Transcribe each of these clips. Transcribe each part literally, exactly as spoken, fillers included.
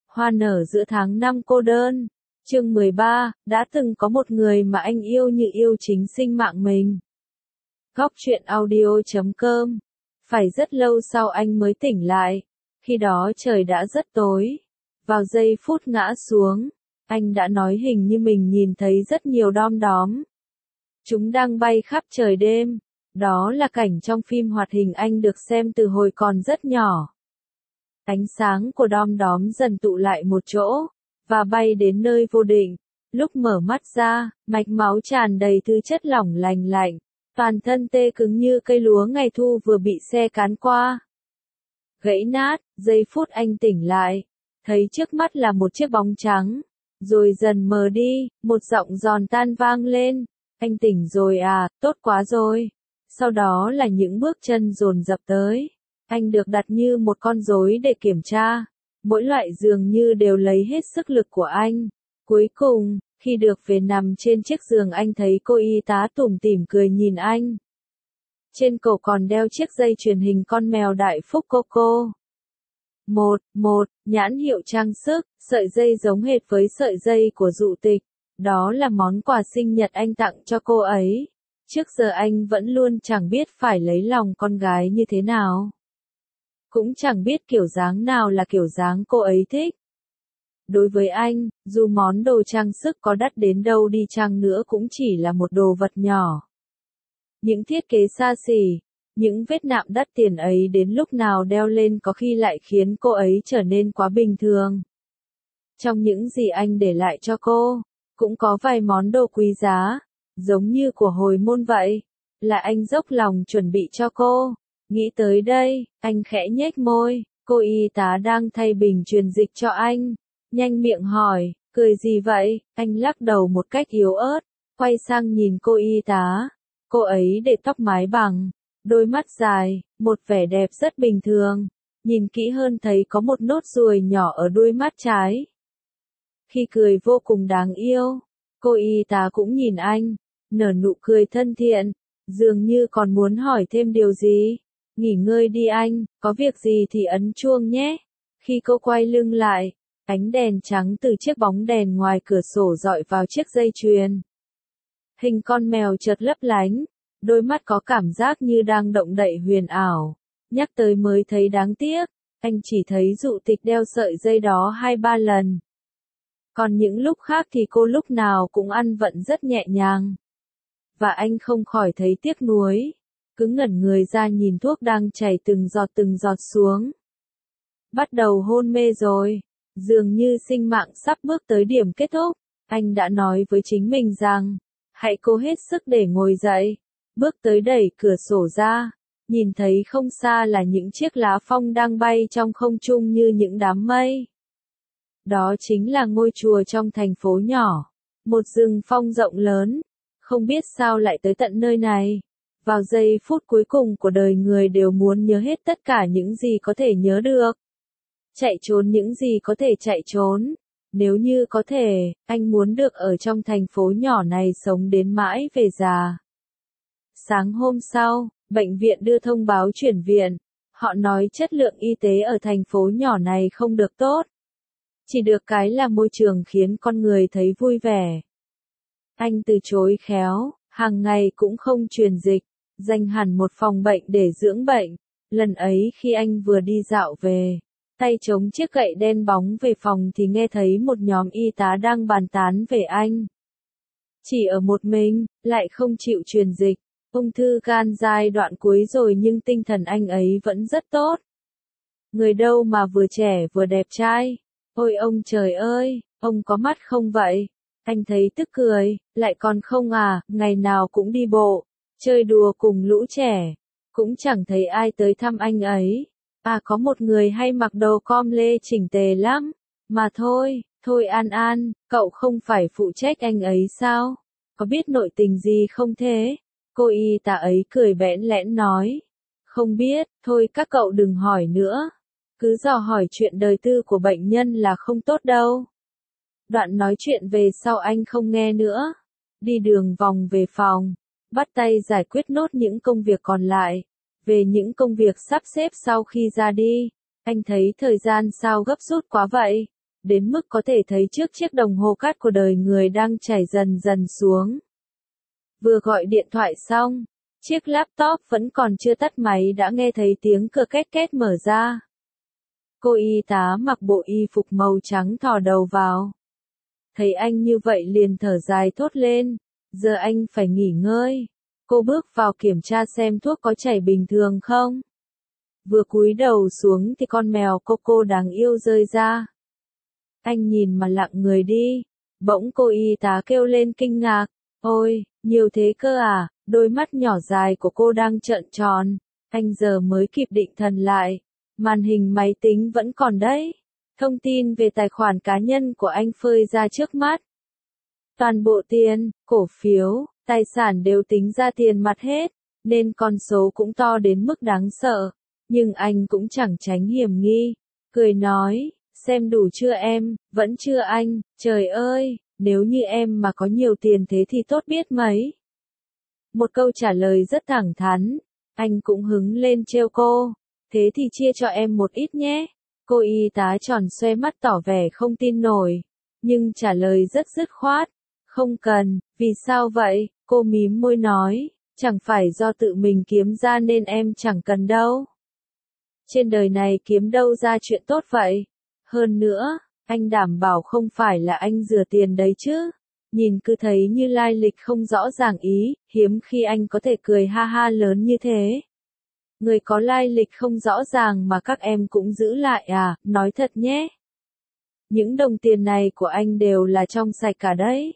Hoa nở giữa tháng năm cô đơn. Chương mười ba, đã từng có một người mà anh yêu như yêu chính sinh mạng mình. Góc truyện audio chấm com. Phải rất lâu sau anh mới tỉnh lại. Khi đó trời đã rất tối. Vào giây phút ngã xuống, anh đã nói hình như mình nhìn thấy rất nhiều đom đóm. Chúng đang bay khắp trời đêm. Đó là cảnh trong phim hoạt hình anh được xem từ hồi còn rất nhỏ. Ánh sáng của đom đóm dần tụ lại một chỗ, và bay đến nơi vô định. Lúc mở mắt ra, mạch máu tràn đầy thứ chất lỏng lành lạnh, toàn thân tê cứng như cây lúa ngày thu vừa bị xe cán qua. Gãy nát, giây phút anh tỉnh lại, thấy trước mắt là một chiếc bóng trắng, rồi dần mờ đi, một giọng giòn tan vang lên, anh tỉnh rồi à, tốt quá rồi. Sau đó là những bước chân dồn dập tới. Anh được đặt như một con rối để kiểm tra. Mỗi loại dường như đều lấy hết sức lực của anh. Cuối cùng, khi được về nằm trên chiếc giường anh thấy cô y tá tủm tỉm cười nhìn anh. Trên cổ còn đeo chiếc dây chuyền hình con mèo Đại Phúc Coco. Một, một, nhãn hiệu trang sức, sợi dây giống hệt với sợi dây của dụ tịch. Đó là món quà sinh nhật anh tặng cho cô ấy. Trước giờ anh vẫn luôn chẳng biết phải lấy lòng con gái như thế nào. Cũng chẳng biết kiểu dáng nào là kiểu dáng cô ấy thích. Đối với anh, dù món đồ trang sức có đắt đến đâu đi chăng nữa cũng chỉ là một đồ vật nhỏ. Những thiết kế xa xỉ, những vết nạm đắt tiền ấy đến lúc nào đeo lên có khi lại khiến cô ấy trở nên quá bình thường. Trong những gì anh để lại cho cô, cũng có vài món đồ quý giá, giống như của hồi môn vậy, là anh dốc lòng chuẩn bị cho cô. Nghĩ tới đây, anh khẽ nhếch môi, cô y tá đang thay bình truyền dịch cho anh. Nhanh miệng hỏi, cười gì vậy? Anh lắc đầu một cách yếu ớt, quay sang nhìn cô y tá. Cô ấy để tóc mái bằng, đôi mắt dài, một vẻ đẹp rất bình thường. Nhìn kỹ hơn thấy có một nốt ruồi nhỏ ở đuôi mắt trái. Khi cười vô cùng đáng yêu, cô y tá cũng nhìn anh, nở nụ cười thân thiện, dường như còn muốn hỏi thêm điều gì. Nghỉ ngơi đi anh, có việc gì thì ấn chuông nhé. Khi cô quay lưng lại, ánh đèn trắng từ chiếc bóng đèn ngoài cửa sổ dọi vào chiếc dây chuyền. Hình con mèo chợt lấp lánh, đôi mắt có cảm giác như đang động đậy huyền ảo. Nhắc tới mới thấy đáng tiếc, anh chỉ thấy dụ tịch đeo sợi dây đó hai ba lần. Còn những lúc khác thì cô lúc nào cũng ăn vận rất nhẹ nhàng. Và anh không khỏi thấy tiếc nuối. Cứ ngẩn người ra nhìn thuốc đang chảy từng giọt từng giọt xuống. Bắt đầu hôn mê rồi, dường như sinh mạng sắp bước tới điểm kết thúc. Anh đã nói với chính mình rằng, hãy cố hết sức để ngồi dậy, bước tới đẩy cửa sổ ra, nhìn thấy không xa là những chiếc lá phong đang bay trong không trung như những đám mây. Đó chính là ngôi chùa trong thành phố nhỏ, một rừng phong rộng lớn, không biết sao lại tới tận nơi này. Vào giây phút cuối cùng của đời người đều muốn nhớ hết tất cả những gì có thể nhớ được. Chạy trốn những gì có thể chạy trốn. Nếu như có thể, anh muốn được ở trong thành phố nhỏ này sống đến mãi về già. Sáng hôm sau, bệnh viện đưa thông báo chuyển viện. Họ nói chất lượng y tế ở thành phố nhỏ này không được tốt. Chỉ được cái là môi trường khiến con người thấy vui vẻ. Anh từ chối khéo, hàng ngày cũng không truyền dịch. Dành hẳn một phòng bệnh để dưỡng bệnh. Lần ấy khi anh vừa đi dạo về, tay chống chiếc gậy đen bóng về phòng thì nghe thấy một nhóm y tá đang bàn tán về anh. Chỉ ở một mình, lại không chịu truyền dịch. Ung thư gan giai đoạn cuối rồi nhưng tinh thần anh ấy vẫn rất tốt. Người đâu mà vừa trẻ vừa đẹp trai. Ôi ông trời ơi, ông có mắt không vậy? Anh thấy tức cười, lại còn không à, ngày nào cũng đi bộ. Chơi đùa cùng lũ trẻ, cũng chẳng thấy ai tới thăm anh ấy. À có một người hay mặc đồ com lê chỉnh tề lắm. Mà thôi, thôi An An, cậu không phải phụ trách anh ấy sao? Có biết nội tình gì không thế? Cô y tá ấy cười bẽn lẽn nói. Không biết, thôi các cậu đừng hỏi nữa. Cứ dò hỏi chuyện đời tư của bệnh nhân là không tốt đâu. Đoạn nói chuyện về sau anh không nghe nữa. Đi đường vòng về phòng. Bắt tay giải quyết nốt những công việc còn lại. Về những công việc sắp xếp sau khi ra đi, anh thấy thời gian sao gấp rút quá vậy. đến mức có thể thấy trước chiếc đồng hồ cát của đời người đang chảy dần dần xuống. Vừa gọi điện thoại xong, chiếc laptop vẫn còn chưa tắt máy đã nghe thấy tiếng cửa két két mở ra. Cô y tá mặc bộ y phục màu trắng thò đầu vào. Thấy anh như vậy liền thở dài thốt lên, giờ anh phải nghỉ ngơi. Cô bước vào kiểm tra xem thuốc có chảy bình thường không. Vừa cúi đầu xuống thì con mèo Coco đáng yêu rơi ra. Anh nhìn mà lặng người đi. Bỗng cô y tá kêu lên kinh ngạc. Ôi, nhiều thế cơ à, đôi mắt nhỏ dài của cô đang trợn tròn. Anh giờ mới kịp định thần lại. Màn hình máy tính vẫn còn đấy. Thông tin về tài khoản cá nhân của anh phơi ra trước mắt. Toàn bộ tiền, cổ phiếu, tài sản đều tính ra tiền mặt hết, nên con số cũng to đến mức đáng sợ. Nhưng anh cũng chẳng tránh hiểm nghi. Cười nói, xem đủ chưa em, vẫn chưa anh, trời ơi, nếu như em mà có nhiều tiền thế thì tốt biết mấy. Một câu trả lời rất thẳng thắn, anh cũng hứng lên trêu cô, thế thì chia cho em một ít nhé. Cô y tá tròn xoe mắt tỏ vẻ không tin nổi, nhưng trả lời rất dứt khoát, không cần, vì sao vậy, cô mím môi nói, chẳng phải do tự mình kiếm ra nên em chẳng cần đâu. Trên đời này kiếm đâu ra chuyện tốt vậy, hơn nữa, anh đảm bảo không phải là anh rửa tiền đấy chứ, nhìn cứ thấy như lai lịch không rõ ràng ý, hiếm khi anh có thể cười ha ha lớn như thế. Người có lai lịch không rõ ràng mà các em cũng giữ lại à, nói thật nhé. Những đồng tiền này của anh đều là trong sạch cả đấy.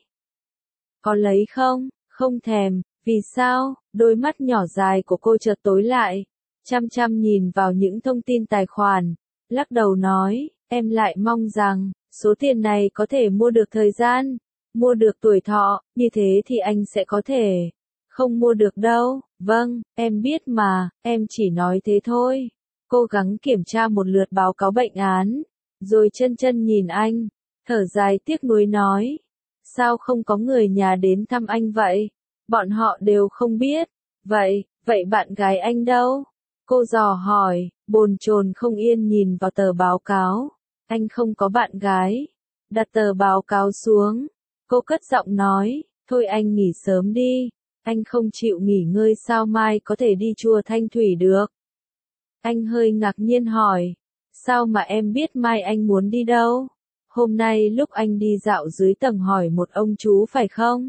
Có lấy không? Không thèm, vì sao? Đôi mắt nhỏ dài của cô chợt tối lại, chăm chăm nhìn vào những thông tin tài khoản, lắc đầu nói, em lại mong rằng, số tiền này có thể mua được thời gian, mua được tuổi thọ, như thế thì anh sẽ có thể. Không mua được đâu, vâng, em biết mà, em chỉ nói thế thôi. Cố gắng kiểm tra một lượt báo cáo bệnh án, rồi chân chân nhìn anh, thở dài tiếc nuối nói. Sao không có người nhà đến thăm anh vậy? Bọn họ đều không biết. Vậy, vậy bạn gái anh đâu? Cô dò hỏi, bồn chồn không yên nhìn vào tờ báo cáo. Anh không có bạn gái. Đặt tờ báo cáo xuống. Cô cất giọng nói, thôi anh nghỉ sớm đi. Anh không chịu nghỉ ngơi sao mai có thể đi chùa Thanh Thủy được? Anh hơi ngạc nhiên hỏi, sao mà em biết mai anh muốn đi đâu? Hôm nay lúc anh đi dạo dưới tầng hỏi một ông chú phải không?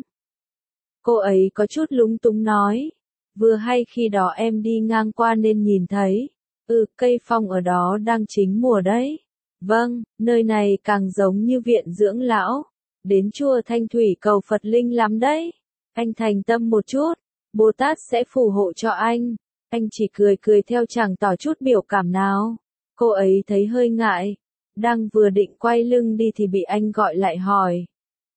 Cô ấy có chút lúng túng nói, vừa hay khi đó em đi ngang qua nên nhìn thấy, ừ cây phong ở đó đang chính mùa đấy. Vâng, nơi này càng giống như viện dưỡng lão, đến chùa Thanh Thủy cầu Phật linh lắm đấy. Anh thành tâm một chút, Bồ Tát sẽ phù hộ cho anh. Anh chỉ cười cười theo chẳng tỏ chút biểu cảm nào. Cô ấy thấy hơi ngại, đang vừa định quay lưng đi thì bị anh gọi lại hỏi.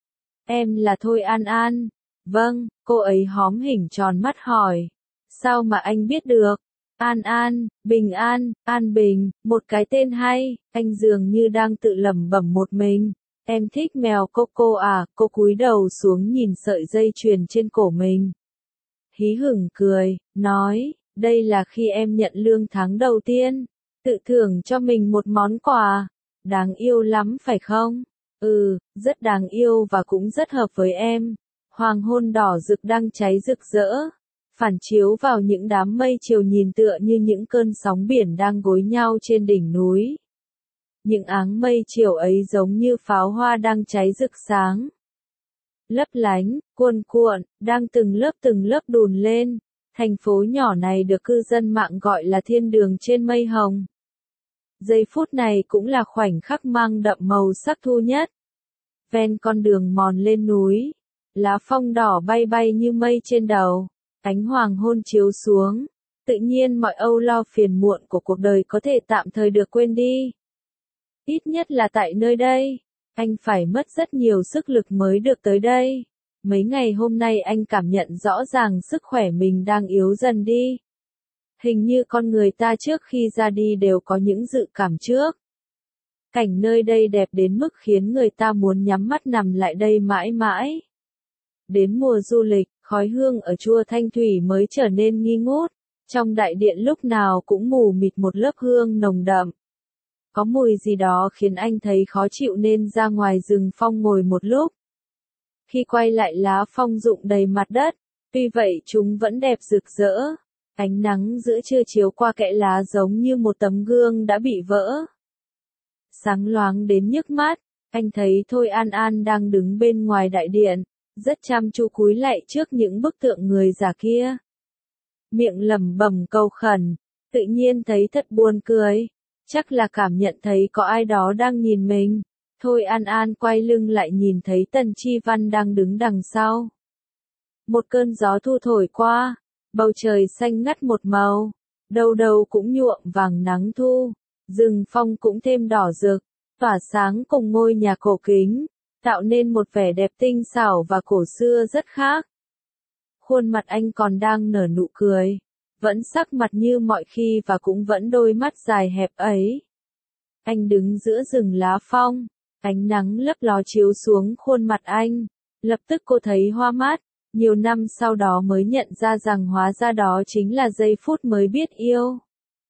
Em là Thôi An An. Vâng, cô ấy hóm hỉnh tròn mắt hỏi. Sao mà anh biết được? An An, Bình An, An Bình, một cái tên hay, anh dường như đang tự lẩm bẩm một mình. Em thích mèo Coco à, cô cúi đầu xuống nhìn sợi dây chuyền trên cổ mình. Hí hửng cười, nói, đây là khi em nhận lương tháng đầu tiên, tự thưởng cho mình một món quà. Đáng yêu lắm phải không? Ừ, rất đáng yêu và cũng rất hợp với em. Hoàng hôn đỏ rực đang cháy rực rỡ, phản chiếu vào những đám mây chiều nhìn tựa như những cơn sóng biển đang gối nhau trên đỉnh núi. Những áng mây chiều ấy giống như pháo hoa đang cháy rực sáng. Lấp lánh, cuồn cuộn, đang từng lớp từng lớp đùn lên. Thành phố nhỏ này được cư dân mạng gọi là thiên đường trên mây hồng. Giây phút này cũng là khoảnh khắc mang đậm màu sắc thu nhất. Ven con đường mòn lên núi, lá phong đỏ bay bay như mây trên đầu, ánh hoàng hôn chiếu xuống, tự nhiên mọi âu lo phiền muộn của cuộc đời có thể tạm thời được quên đi. Ít nhất là tại nơi đây, anh phải mất rất nhiều sức lực mới được tới đây. Mấy ngày hôm nay anh cảm nhận rõ ràng sức khỏe mình đang yếu dần đi. Hình như con người ta trước khi ra đi đều có những dự cảm trước. Cảnh nơi đây đẹp đến mức khiến người ta muốn nhắm mắt nằm lại đây mãi mãi. Đến mùa du lịch, khói hương ở chùa Thanh Thủy mới trở nên nghi ngút. Trong đại điện lúc nào cũng mù mịt một lớp hương nồng đậm. Có mùi gì đó khiến anh thấy khó chịu nên ra ngoài rừng phong ngồi một lúc. Khi quay lại lá phong rụng đầy mặt đất, tuy vậy chúng vẫn đẹp rực rỡ. Ánh nắng giữa trưa chiếu qua kẽ lá giống như một tấm gương đã bị vỡ. Sáng loáng đến nhức mắt, anh thấy Thôi An An đang đứng bên ngoài đại điện, rất chăm chú cúi lạy trước những bức tượng người già kia. Miệng lẩm bẩm cầu khẩn, tự nhiên thấy thật buồn cười, chắc là cảm nhận thấy có ai đó đang nhìn mình. Thôi An An quay lưng lại nhìn thấy Tần Chi Văn đang đứng đằng sau. Một cơn gió thu thổi qua, bầu trời xanh ngắt một màu, đâu đâu cũng nhuộm vàng nắng thu, rừng phong cũng thêm đỏ rực, tỏa sáng cùng ngôi nhà cổ kính, tạo nên một vẻ đẹp tinh xảo và cổ xưa rất khác. Khuôn mặt anh còn đang nở nụ cười, vẫn sắc mặt như mọi khi và cũng vẫn đôi mắt dài hẹp ấy. Anh đứng giữa rừng lá phong, ánh nắng lấp ló chiếu xuống khuôn mặt anh, lập tức cô thấy hoa mắt, nhiều năm sau đó mới nhận ra rằng hóa ra đó chính là giây phút mới biết yêu.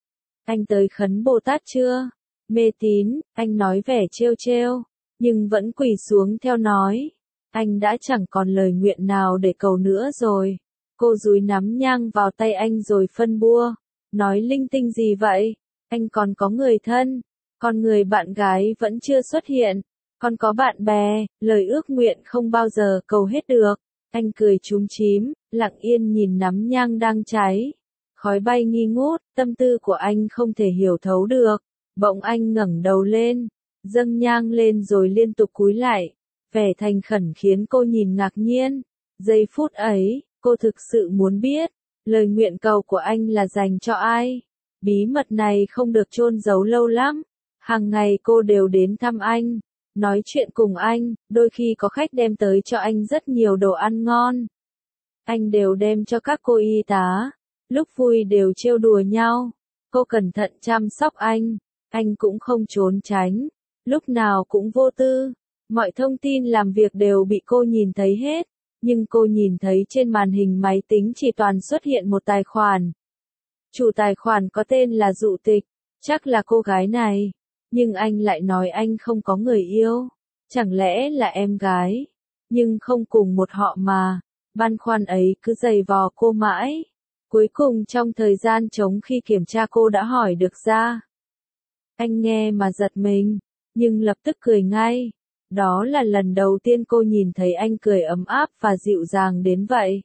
Anh tới khấn Bồ Tát chưa? Mê tín, anh nói vẻ trêu trêu, nhưng vẫn quỳ xuống theo nói. Anh đã chẳng còn lời nguyện nào để cầu nữa rồi. Cô dúi nắm nhang vào tay anh rồi phân bua. Nói linh tinh gì vậy? Anh còn có người thân. Còn người bạn gái vẫn chưa xuất hiện. Còn có bạn bè, lời ước nguyện không bao giờ cầu hết được. Anh cười chúm chím, lặng yên nhìn nắm nhang đang cháy. Khói bay nghi ngút, tâm tư của anh không thể hiểu thấu được. Bỗng anh ngẩng đầu lên, dâng nhang lên rồi liên tục cúi lại. Vẻ thành khẩn khiến cô nhìn ngạc nhiên. Giây phút ấy, cô thực sự muốn biết, lời nguyện cầu của anh là dành cho ai. Bí mật này không được chôn giấu lâu lắm. Hàng ngày cô đều đến thăm anh, nói chuyện cùng anh, đôi khi có khách đem tới cho anh rất nhiều đồ ăn ngon. Anh đều đem cho các cô y tá, lúc vui đều trêu đùa nhau. Cô cẩn thận chăm sóc anh, anh cũng không trốn tránh, lúc nào cũng vô tư. Mọi thông tin làm việc đều bị cô nhìn thấy hết, nhưng cô nhìn thấy trên màn hình máy tính chỉ toàn xuất hiện một tài khoản. Chủ tài khoản có tên là Dụ Tịch, chắc là cô gái này. Nhưng anh lại nói anh không có người yêu. Chẳng lẽ là em gái? Nhưng không cùng một họ mà. Băn khoăn ấy cứ giày vò cô mãi. Cuối cùng trong thời gian trống khi kiểm tra cô đã hỏi được ra. Anh nghe mà giật mình, nhưng lập tức cười ngay. Đó là lần đầu tiên cô nhìn thấy anh cười ấm áp và dịu dàng đến vậy.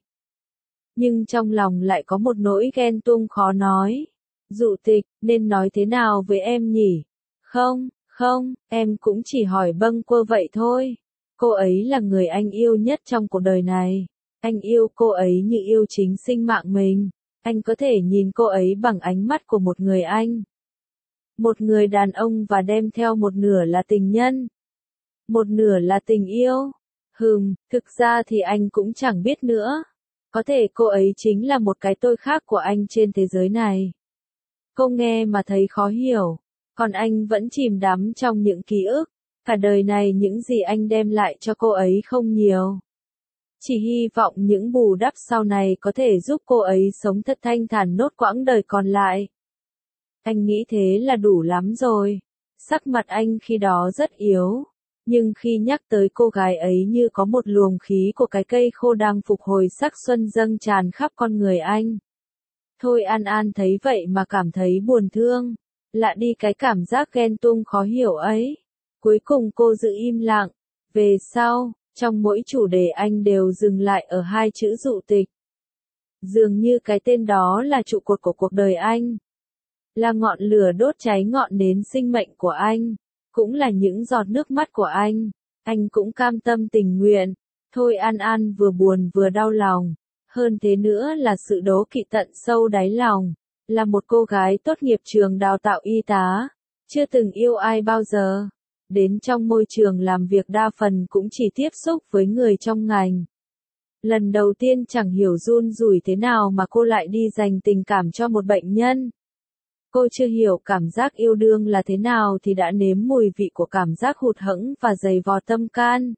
Nhưng trong lòng lại có một nỗi ghen tuông khó nói. Dụ Tịch, nên nói thế nào với em nhỉ? Không, không, em cũng chỉ hỏi bâng quơ vậy thôi. Cô ấy là người anh yêu nhất trong cuộc đời này. Anh yêu cô ấy như yêu chính sinh mạng mình. Anh có thể nhìn cô ấy bằng ánh mắt của một người anh. Một người đàn ông và đem theo một nửa là tình nhân. Một nửa là tình yêu. Hừm, thực ra thì anh cũng chẳng biết nữa. Có thể cô ấy chính là một cái tôi khác của anh trên thế giới này. Cô nghe mà thấy khó hiểu. Còn anh vẫn chìm đắm trong những ký ức. Cả đời này những gì anh đem lại cho cô ấy không nhiều. Chỉ hy vọng những bù đắp sau này có thể giúp cô ấy sống thật thanh thản nốt quãng đời còn lại. Anh nghĩ thế là đủ lắm rồi. Sắc mặt anh khi đó rất yếu. Nhưng khi nhắc tới cô gái ấy như có một luồng khí của cái cây khô đang phục hồi sắc xuân dâng tràn khắp con người anh. Thôi An An thấy vậy mà cảm thấy buồn thương. Lạ đi cái cảm giác ghen tuông khó hiểu ấy. Cuối cùng cô giữ im lặng. Về sau, trong mỗi chủ đề anh đều dừng lại ở hai chữ Dụ Tịch. Dường như cái tên đó là trụ cột của cuộc đời anh. Là ngọn lửa đốt cháy ngọn nến sinh mệnh của anh. Cũng là những giọt nước mắt của anh. Anh cũng cam tâm tình nguyện. Thôi An An vừa buồn vừa đau lòng. Hơn thế nữa là sự đố kỵ tận sâu đáy lòng. Là một cô gái tốt nghiệp trường đào tạo y tá. Chưa từng yêu ai bao giờ. Đến trong môi trường làm việc đa phần cũng chỉ tiếp xúc với người trong ngành. Lần đầu tiên chẳng hiểu run rủi thế nào mà cô lại đi dành tình cảm cho một bệnh nhân. Cô chưa hiểu cảm giác yêu đương là thế nào thì đã nếm mùi vị của cảm giác hụt hẫng và dày vò tâm can.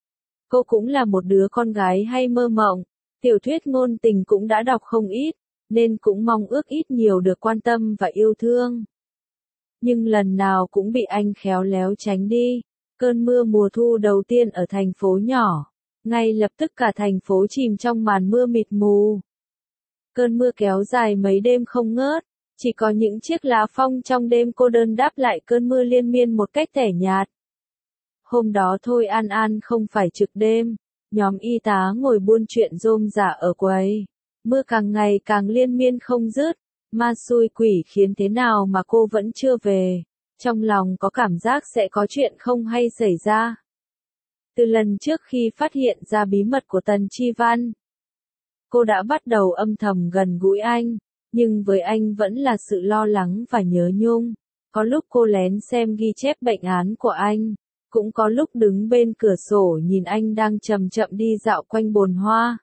Cô cũng là một đứa con gái hay mơ mộng, tiểu thuyết ngôn tình cũng đã đọc không ít, nên cũng mong ước ít nhiều được quan tâm và yêu thương. nhưng lần nào cũng bị anh khéo léo tránh đi. Cơn mưa mùa thu đầu tiên ở thành phố nhỏ, ngay lập tức cả thành phố chìm trong màn mưa mịt mù. Cơn mưa kéo dài mấy đêm không ngớt, chỉ có những chiếc lá phong trong đêm cô đơn đáp lại cơn mưa liên miên một cách tẻ nhạt. Hôm đó Thôi An An không phải trực đêm, nhóm y tá ngồi buôn chuyện rôm rả ở quầy. Mưa càng ngày càng liên miên không dứt, ma xui quỷ khiến thế nào mà cô vẫn chưa về. Trong lòng có cảm giác sẽ có chuyện không hay xảy ra. Từ lần trước khi phát hiện ra bí mật của Tần Chi Văn, cô đã bắt đầu âm thầm gần gũi anh, nhưng với anh vẫn là sự lo lắng và nhớ nhung. Có lúc cô lén xem ghi chép bệnh án của anh, cũng có lúc đứng bên cửa sổ nhìn anh đang chậm chậm đi dạo quanh bồn hoa.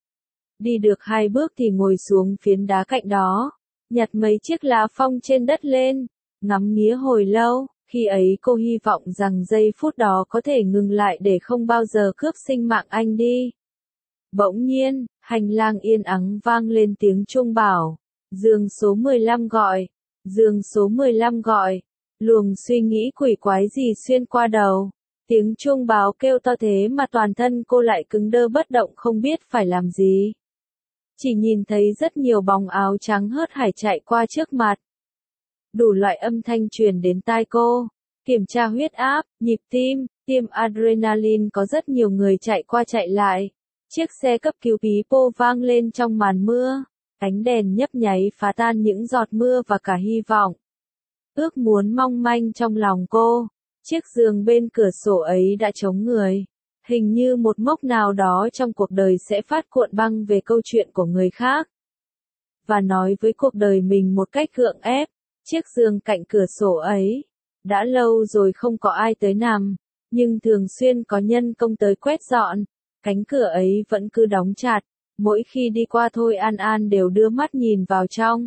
Đi được hai bước thì ngồi xuống phiến đá cạnh đó, nhặt mấy chiếc lá phong trên đất lên, ngắm nghía hồi lâu. Khi ấy cô hy vọng rằng giây phút đó có thể ngừng lại để không bao giờ cướp sinh mạng anh đi. Bỗng nhiên, hành lang yên ắng vang lên tiếng chuông bảo. Giường số mười lăm gọi. Giường số mười lăm gọi. Luồng suy nghĩ quỷ quái gì xuyên qua đầu. Tiếng chuông báo kêu to thế mà toàn thân cô lại cứng đơ bất động không biết phải làm gì. Chỉ nhìn thấy rất nhiều bóng áo trắng hớt hải chạy qua trước mặt. Đủ loại âm thanh truyền đến tai cô. Kiểm tra huyết áp, nhịp tim, tiêm adrenaline, có rất nhiều người chạy qua chạy lại. Chiếc xe cấp cứu bí pô vang lên trong màn mưa. Ánh đèn nhấp nháy phá tan những giọt mưa và cả hy vọng. Ước muốn mong manh trong lòng cô. Chiếc giường bên cửa sổ ấy đã trống người. Hình như một mốc nào đó trong cuộc đời sẽ phát cuộn băng về câu chuyện của người khác. Và nói với cuộc đời mình một cách gượng ép. Chiếc giường cạnh cửa sổ ấy. Đã lâu rồi không có ai tới nằm. Nhưng thường xuyên có nhân công tới quét dọn. Cánh cửa ấy vẫn cứ đóng chặt. Mỗi khi đi qua Thôi An An đều đưa mắt nhìn vào trong.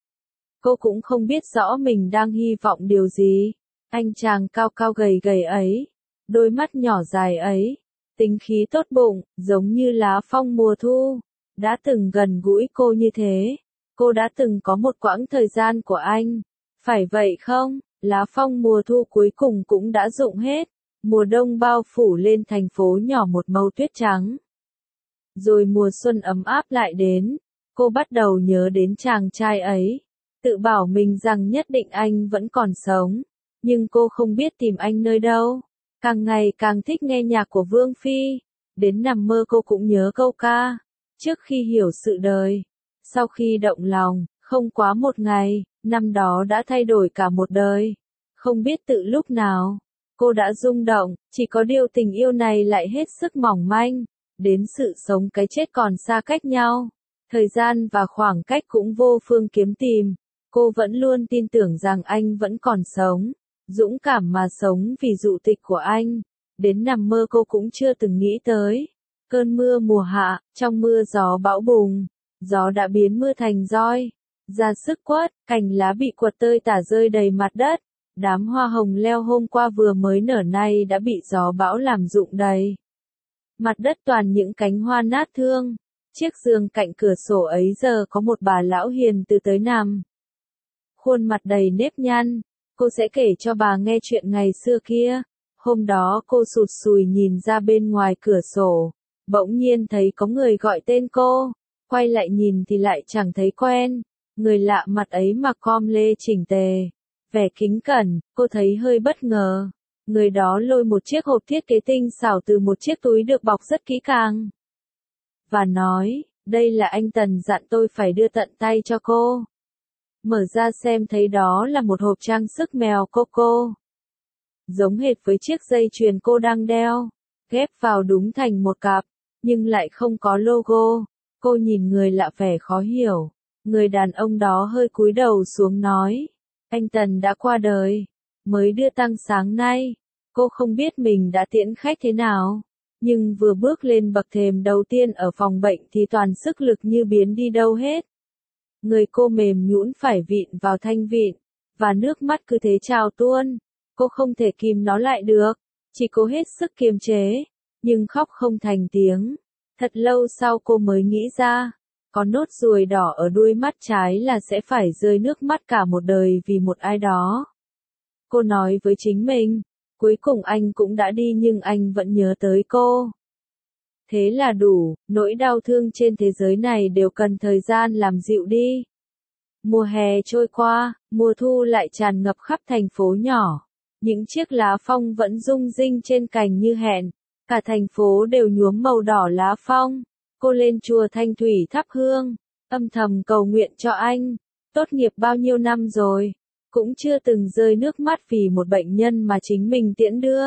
Cô cũng không biết rõ mình đang hy vọng điều gì. Anh chàng cao cao gầy gầy ấy. Đôi mắt nhỏ dài ấy. Tính khí tốt bụng, giống như lá phong mùa thu. Đã từng gần gũi cô như thế. Cô đã từng có một quãng thời gian của anh. Phải vậy không? Lá phong mùa thu cuối cùng cũng đã rụng hết. Mùa đông bao phủ lên thành phố nhỏ một màu tuyết trắng. Rồi mùa xuân ấm áp lại đến. Cô bắt đầu nhớ đến chàng trai ấy. Tự bảo mình rằng nhất định anh vẫn còn sống. Nhưng cô không biết tìm anh nơi đâu. Càng ngày càng thích nghe nhạc của Vương Phi. Đến nằm mơ cô cũng nhớ câu ca. Trước khi hiểu sự đời. Sau khi động lòng, không quá một ngày, năm đó đã thay đổi cả một đời. Không biết tự lúc nào, cô đã rung động, chỉ có điều tình yêu này lại hết sức mỏng manh. Đến sự sống cái chết còn xa cách nhau. Thời gian và khoảng cách cũng vô phương kiếm tìm. Cô vẫn luôn tin tưởng rằng anh vẫn còn sống. Dũng cảm mà sống vì dụ tịch của anh. Đến nằm mơ cô cũng chưa từng nghĩ tới. Cơn mưa mùa hạ, trong mưa gió bão bùng. Gió đã biến mưa thành roi. Ra sức quất, cành lá bị quật tơi tả rơi đầy mặt đất. Đám hoa hồng leo hôm qua vừa mới nở nay đã bị gió bão làm rụng đầy. Mặt đất toàn những cánh hoa nát thương. Chiếc giường cạnh cửa sổ ấy giờ có một bà lão hiền từ tới nằm. Khuôn mặt đầy nếp nhăn. Cô sẽ kể cho bà nghe chuyện ngày xưa kia. Hôm đó cô sụt sùi nhìn ra bên ngoài cửa sổ. Bỗng nhiên thấy có người gọi tên cô. Quay lại nhìn thì lại chẳng thấy quen. Người lạ mặt ấy mặc com lê chỉnh tề. Vẻ kính cẩn, cô thấy hơi bất ngờ. Người đó lôi một chiếc hộp thiết kế tinh xảo từ một chiếc túi được bọc rất kỹ càng. Và nói, đây là anh Tần dặn tôi phải đưa tận tay cho cô. Mở ra xem thấy đó là một hộp trang sức mèo Coco. Giống hệt với chiếc dây chuyền cô đang đeo. Ghép vào đúng thành một cặp, nhưng lại không có logo. Cô nhìn người lạ vẻ khó hiểu. Người đàn ông đó hơi cúi đầu xuống nói. Anh Tần đã qua đời. Mới đưa tang sáng nay. Cô không biết mình đã tiễn khách thế nào. Nhưng vừa bước lên bậc thềm đầu tiên ở phòng bệnh thì toàn sức lực như biến đi đâu hết. Người cô mềm nhũn phải vịn vào thanh vịn. Và nước mắt cứ thế trào tuôn. Cô không thể kìm nó lại được. Chỉ cố hết sức kiềm chế. Nhưng khóc không thành tiếng. Thật lâu sau cô mới nghĩ ra. Có nốt ruồi đỏ ở đuôi mắt trái là sẽ phải rơi nước mắt cả một đời vì một ai đó. Cô nói với chính mình, cuối cùng anh cũng đã đi nhưng anh vẫn nhớ tới cô. Thế là đủ, nỗi đau thương trên thế giới này đều cần thời gian làm dịu đi. Mùa hè trôi qua, mùa thu lại tràn ngập khắp thành phố nhỏ. Những chiếc lá phong vẫn rung rinh trên cành như hẹn. Cả thành phố đều nhuốm màu đỏ lá phong. Cô lên chùa Thanh Thủy thắp hương, âm thầm cầu nguyện cho anh. Tốt nghiệp bao nhiêu năm rồi, cũng chưa từng rơi nước mắt vì một bệnh nhân mà chính mình tiễn đưa.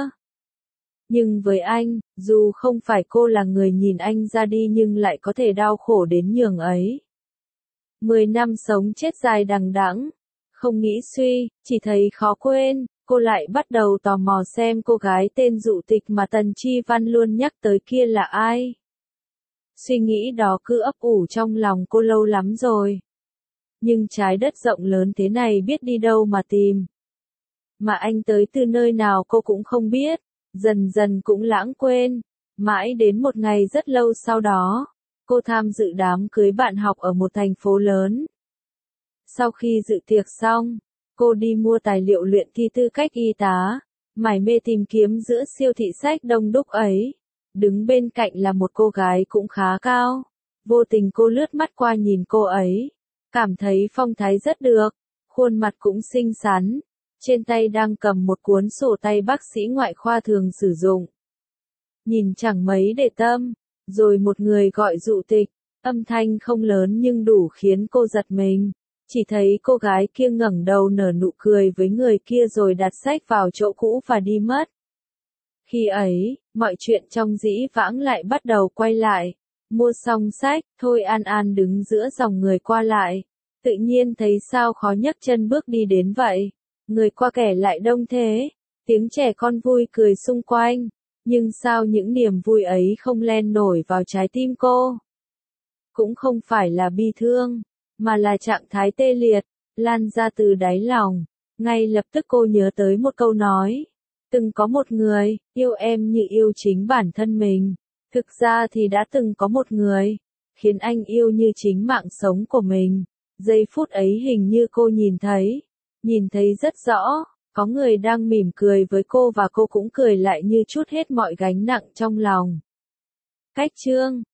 Nhưng với anh, dù không phải cô là người nhìn anh ra đi nhưng lại có thể đau khổ đến nhường ấy. Mười năm sống chết dài đằng đẵng, không nghĩ suy, chỉ thấy khó quên, cô lại bắt đầu tò mò xem cô gái tên Dụ Tịch mà Tần Chi Văn luôn nhắc tới kia là ai. Suy nghĩ đó cứ ấp ủ trong lòng cô lâu lắm rồi. Nhưng trái đất rộng lớn thế này biết đi đâu mà tìm. Mà anh tới từ nơi nào cô cũng không biết, dần dần cũng lãng quên. Mãi đến một ngày rất lâu sau đó, cô tham dự đám cưới bạn học ở một thành phố lớn. Sau khi dự tiệc xong, cô đi mua tài liệu luyện thi tư cách y tá, mải mê tìm kiếm giữa siêu thị sách đông đúc ấy. Đứng bên cạnh là một cô gái cũng khá cao. Vô tình cô lướt mắt qua nhìn cô ấy, cảm thấy phong thái rất được, khuôn mặt cũng xinh xắn, trên tay đang cầm một cuốn sổ tay bác sĩ ngoại khoa thường sử dụng. Nhìn chẳng mấy để tâm, rồi một người gọi Dụ Tịch, âm thanh không lớn nhưng đủ khiến cô giật mình. Chỉ thấy cô gái kia ngẩng đầu nở nụ cười với người kia rồi đặt sách vào chỗ cũ và đi mất. Khi ấy, mọi chuyện trong dĩ vãng lại bắt đầu quay lại. Mua xong sách, Thôi An An đứng giữa dòng người qua lại. Tự nhiên thấy sao khó nhấc chân bước đi đến vậy. Người qua kẻ lại đông thế. Tiếng trẻ con vui cười xung quanh. Nhưng sao những niềm vui ấy không len nổi vào trái tim cô? Cũng không phải là bi thương, mà là trạng thái tê liệt, lan ra từ đáy lòng. Ngay lập tức cô nhớ tới một câu nói. Từng có một người, yêu em như yêu chính bản thân mình. Thực ra thì đã từng có một người, khiến anh yêu như chính mạng sống của mình. Giây phút ấy hình như cô nhìn thấy, nhìn thấy rất rõ, có người đang mỉm cười với cô và cô cũng cười lại như trút hết mọi gánh nặng trong lòng. Cách chương